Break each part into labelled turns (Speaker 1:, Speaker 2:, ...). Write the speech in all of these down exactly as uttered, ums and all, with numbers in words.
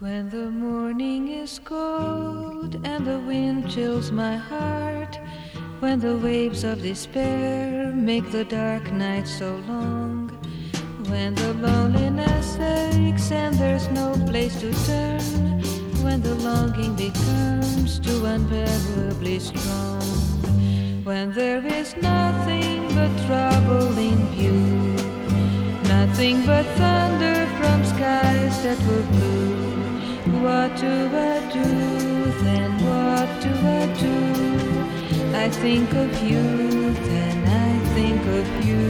Speaker 1: When the morning is cold and the wind chills my heart, when the waves of despair make the dark night so long, when the loneliness aches and there's no place to turn, when the longing becomes too unbearably strong, when there is nothing but trouble in view, nothing but thunder from skies that were blue. What do I do then? What do I do? I think of you, then I think of you.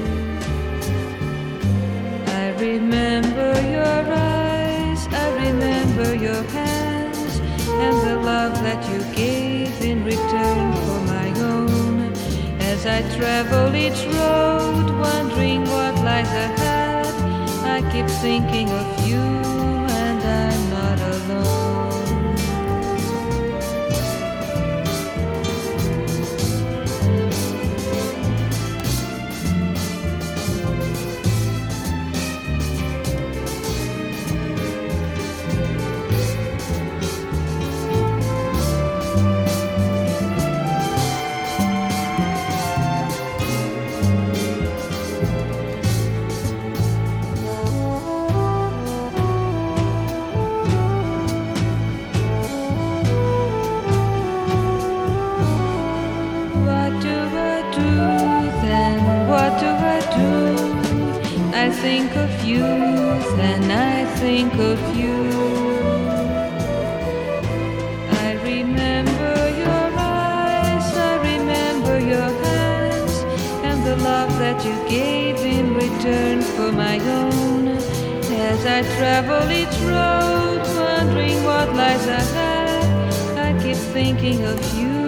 Speaker 1: I remember your eyes, I remember your hands, and the love that you gave in return for my own. As I travel each road, wondering what lies ahead, I keep thinking of you, and I'm not alone. I think of you, then I think of you. I remember your eyes, I remember your hands, and the love that you gave in return for my own. As I travel each road, wondering what lies ahead, I keep thinking of you.